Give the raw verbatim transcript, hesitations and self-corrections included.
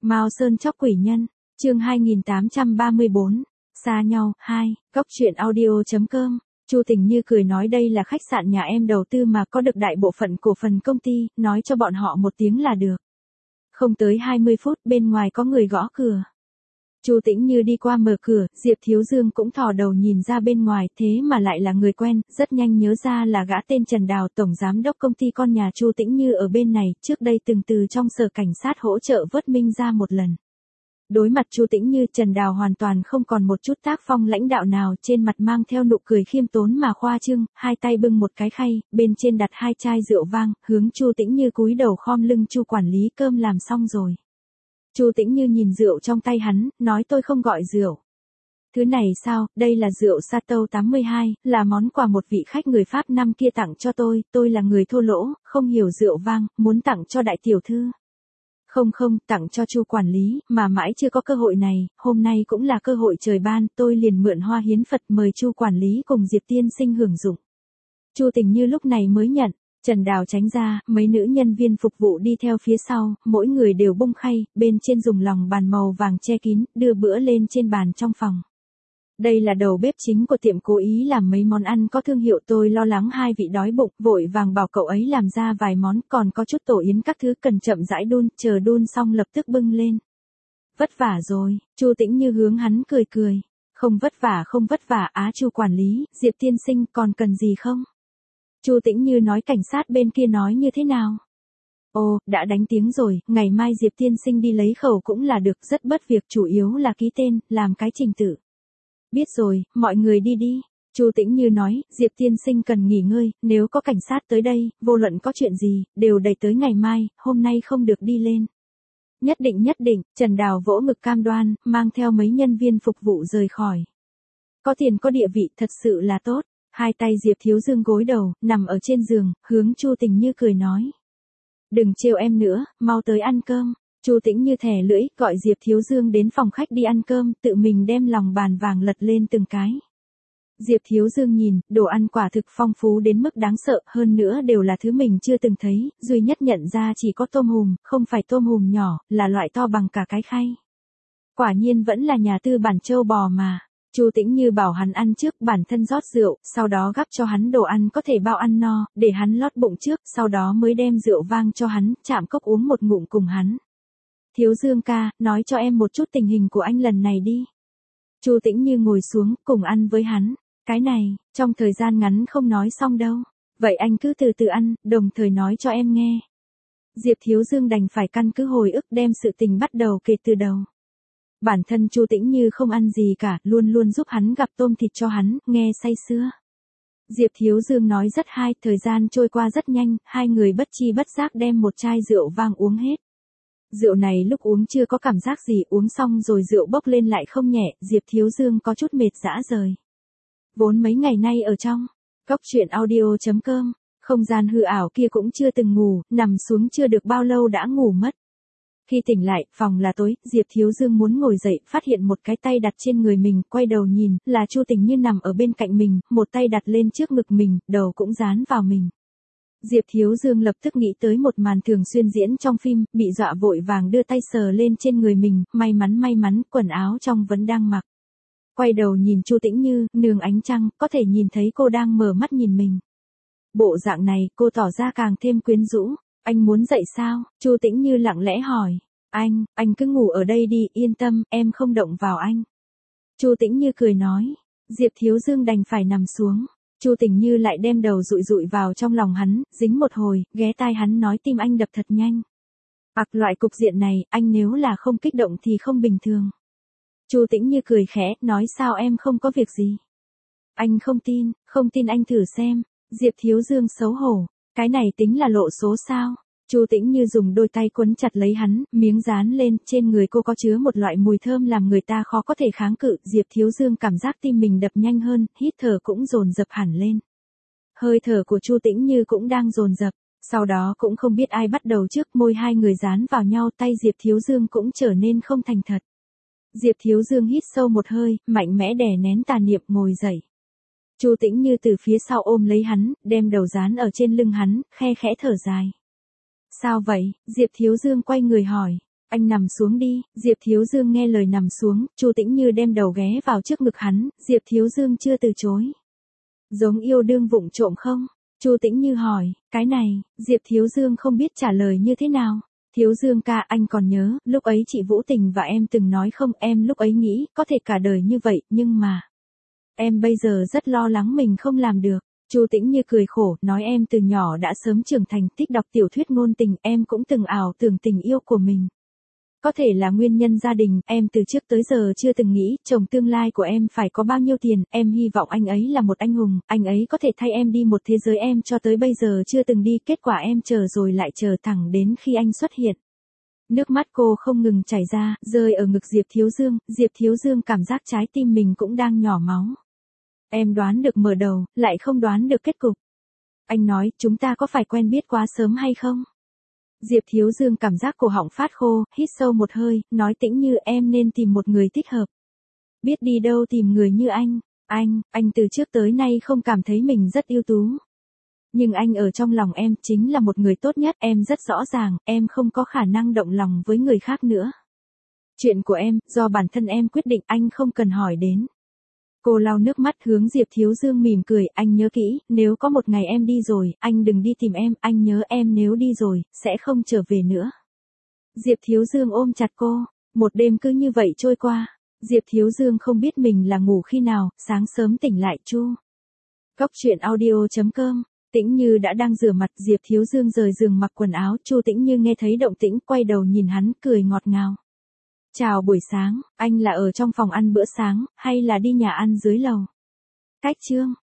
Mao Sơn chóc quỷ nhân, chương hai nghìn tám trăm ba mươi bốn, xa nhau, hai, góc truyện audio.com. Chu Tình Như cười nói đây là khách sạn nhà em đầu tư mà có được đại bộ phận cổ phần công ty, nói cho bọn họ một tiếng là được. Không tới hai mươi phút bên ngoài có người gõ cửa. Chu Tĩnh Như đi qua mở cửa, Diệp Thiếu Dương cũng thò đầu nhìn ra bên ngoài, thế mà lại là người quen, rất nhanh nhớ ra là gã tên Trần Đào, tổng giám đốc công ty con nhà Chu Tĩnh Như ở bên này, trước đây từng từ trong sở cảnh sát hỗ trợ vớt Minh ra một lần. Đối mặt Chu Tĩnh Như, Trần Đào hoàn toàn không còn một chút tác phong lãnh đạo nào, trên mặt mang theo nụ cười khiêm tốn mà khoa trương, hai tay bưng một cái khay, bên trên đặt hai chai rượu vang, hướng Chu Tĩnh Như cúi đầu khom lưng. Chu quản lý, cơm làm xong rồi. Chu Tĩnh Như nhìn rượu trong tay hắn, nói tôi không gọi rượu. Thứ này sao, đây là rượu Chateau tám mươi hai, là món quà một vị khách người Pháp năm kia tặng cho tôi, tôi là người thô lỗ, không hiểu rượu vang, muốn tặng cho đại tiểu thư. Không không, tặng cho Chu quản lý, mà mãi chưa có cơ hội này, hôm nay cũng là cơ hội trời ban, tôi liền mượn hoa hiến Phật mời Chu quản lý cùng Diệp tiên sinh hưởng dụng. Chu Tình Như lúc này mới nhận. Trần Đào tránh ra, mấy nữ nhân viên phục vụ đi theo phía sau, mỗi người đều bung khay, bên trên dùng lòng bàn màu vàng che kín, đưa bữa lên trên bàn trong phòng. Đây là đầu bếp chính của tiệm, cố ý làm mấy món ăn có thương hiệu, tôi lo lắng hai vị đói bụng, vội vàng bảo cậu ấy làm ra vài món, còn có chút tổ yến các thứ cần chậm rãi đun, chờ đun xong lập tức bưng lên. Vất vả rồi, Chu Tĩnh Như hướng hắn cười cười. Không vất vả không vất vả á Chu quản lý, Diệp tiên sinh còn cần gì không? Chu Tĩnh Như nói cảnh sát bên kia nói như thế nào? Ồ, đã đánh tiếng rồi, ngày mai Diệp tiên sinh đi lấy khẩu cũng là được, rất bất việc, chủ yếu là ký tên, làm cái trình tự. Biết rồi, mọi người đi đi. Chu Tĩnh Như nói, Diệp tiên sinh cần nghỉ ngơi, nếu có cảnh sát tới đây, vô luận có chuyện gì, đều đẩy tới ngày mai, hôm nay không được đi lên. Nhất định nhất định, Trần Đào vỗ ngực cam đoan, mang theo mấy nhân viên phục vụ rời khỏi. Có tiền có địa vị, thật sự là tốt. Hai tay Diệp Thiếu Dương gối đầu, nằm ở trên giường, hướng Chu Tình Như cười nói. Đừng trêu em nữa, mau tới ăn cơm. Chu Tĩnh Như thè lưỡi, gọi Diệp Thiếu Dương đến phòng khách đi ăn cơm, tự mình đem lòng bàn vàng lật lên từng cái. Diệp Thiếu Dương nhìn, đồ ăn quả thực phong phú đến mức đáng sợ, hơn nữa đều là thứ mình chưa từng thấy, duy nhất nhận ra chỉ có tôm hùm, không phải tôm hùm nhỏ, là loại to bằng cả cái khay. Quả nhiên vẫn là nhà tư bản trâu bò mà. Chu Tĩnh Như bảo hắn ăn trước, bản thân rót rượu, sau đó gắp cho hắn đồ ăn có thể bao ăn no, để hắn lót bụng trước, sau đó mới đem rượu vang cho hắn, chạm cốc uống một ngụm cùng hắn. Thiếu Dương ca, nói cho em một chút tình hình của anh lần này đi. Chu Tĩnh Như ngồi xuống, cùng ăn với hắn. Cái này, trong thời gian ngắn không nói xong đâu. Vậy anh cứ từ từ ăn, đồng thời nói cho em nghe. Diệp Thiếu Dương đành phải căn cứ hồi ức đem sự tình bắt đầu kể từ đầu. Bản thân Chu Tĩnh Như không ăn gì cả, luôn luôn giúp hắn gặp tôm thịt cho hắn, nghe say sưa. Diệp Thiếu Dương nói rất hay, thời gian trôi qua rất nhanh, hai người bất chi bất giác đem một chai rượu vang uống hết. Rượu này lúc uống chưa có cảm giác gì, uống xong rồi rượu bốc lên lại không nhẹ, Diệp Thiếu Dương có chút mệt rã rời. Vốn mấy ngày nay ở trong góc truyện audio.com, không gian hư ảo kia cũng chưa từng ngủ, nằm xuống chưa được bao lâu đã ngủ mất. Khi tỉnh lại, phòng là tối, Diệp Thiếu Dương muốn ngồi dậy, phát hiện một cái tay đặt trên người mình, quay đầu nhìn, là Chu Tình Như nằm ở bên cạnh mình, một tay đặt lên trước ngực mình, đầu cũng dán vào mình. Diệp Thiếu Dương lập tức nghĩ tới một màn thường xuyên diễn trong phim, bị dọa vội vàng đưa tay sờ lên trên người mình, may mắn may mắn, quần áo trong vẫn đang mặc. Quay đầu nhìn Chu Tĩnh Như, nương ánh trăng, có thể nhìn thấy cô đang mở mắt nhìn mình. Bộ dạng này, cô tỏ ra càng thêm quyến rũ. Anh muốn dậy sao? Chu Tĩnh Như lặng lẽ hỏi. Anh, anh cứ ngủ ở đây đi, yên tâm, em không động vào anh. Chu Tĩnh Như cười nói. Diệp Thiếu Dương đành phải nằm xuống. Chu Tĩnh Như lại đem đầu dụi dụi vào trong lòng hắn, dính một hồi, ghé tai hắn nói tim anh đập thật nhanh. Ặc, loại cục diện này, anh nếu là không kích động thì không bình thường. Chu Tĩnh Như cười khẽ, nói sao em không có việc gì. Anh không tin, không tin anh thử xem. Diệp Thiếu Dương xấu hổ. Cái này tính là lộ số sao? Chu Tĩnh Như dùng đôi tay quấn chặt lấy hắn, miếng dán lên, trên người cô có chứa một loại mùi thơm làm người ta khó có thể kháng cự, Diệp Thiếu Dương cảm giác tim mình đập nhanh hơn, hít thở cũng dồn dập hẳn lên. Hơi thở của Chu Tĩnh Như cũng đang dồn dập, sau đó cũng không biết ai bắt đầu trước, môi hai người dán vào nhau, tay Diệp Thiếu Dương cũng trở nên không thành thật. Diệp Thiếu Dương hít sâu một hơi, mạnh mẽ đè nén tà niệm, ngồi dậy. Chu Tĩnh Như từ phía sau ôm lấy hắn, đem đầu dán ở trên lưng hắn, khe khẽ thở dài. Sao vậy? Diệp Thiếu Dương quay người hỏi. Anh nằm xuống đi, Diệp Thiếu Dương nghe lời nằm xuống, Chu Tĩnh Như đem đầu ghé vào trước ngực hắn, Diệp Thiếu Dương chưa từ chối. Giống yêu đương vụng trộm không? Chu Tĩnh Như hỏi, cái này, Diệp Thiếu Dương không biết trả lời như thế nào. Thiếu Dương ca, anh còn nhớ, lúc ấy chị Vũ Tình và em từng nói không, em lúc ấy nghĩ, có thể cả đời như vậy, nhưng mà, em bây giờ rất lo lắng mình không làm được. Chu Tĩnh Như cười khổ, nói em từ nhỏ đã sớm trưởng thành, thích đọc tiểu thuyết ngôn tình, em cũng từng ảo tưởng tình yêu của mình. Có thể là nguyên nhân gia đình, em từ trước tới giờ chưa từng nghĩ, chồng tương lai của em phải có bao nhiêu tiền, em hy vọng anh ấy là một anh hùng, anh ấy có thể thay em đi một thế giới em cho tới bây giờ chưa từng đi, kết quả em chờ rồi lại chờ thẳng đến khi anh xuất hiện. Nước mắt cô không ngừng chảy ra, rơi ở ngực Diệp Thiếu Dương, Diệp Thiếu Dương cảm giác trái tim mình cũng đang nhỏ máu. Em đoán được mở đầu, lại không đoán được kết cục. Anh nói, chúng ta có phải quen biết quá sớm hay không? Diệp Thiếu Dương cảm giác cổ họng phát khô, hít sâu một hơi, nói Tĩnh Như em nên tìm một người thích hợp. Biết đi đâu tìm người như anh, anh, anh từ trước tới nay không cảm thấy mình rất ưu tú. Nhưng anh ở trong lòng em chính là một người tốt nhất, em rất rõ ràng, em không có khả năng động lòng với người khác nữa. Chuyện của em, do bản thân em quyết định, anh không cần hỏi đến. Cô lau nước mắt hướng Diệp Thiếu Dương mỉm cười, anh nhớ kỹ, nếu có một ngày em đi rồi, anh đừng đi tìm em, anh nhớ em nếu đi rồi, sẽ không trở về nữa. Diệp Thiếu Dương ôm chặt cô, một đêm cứ như vậy trôi qua, Diệp Thiếu Dương không biết mình là ngủ khi nào, sáng sớm tỉnh lại chu. Cốc truyện audio chấm com, Tĩnh Như đã đang rửa mặt, Diệp Thiếu Dương rời giường mặc quần áo, Chu Tĩnh Như nghe thấy động tĩnh, quay đầu nhìn hắn, cười ngọt ngào. Chào buổi sáng, anh là ở trong phòng ăn bữa sáng, hay là đi nhà ăn dưới lầu? Cách chương.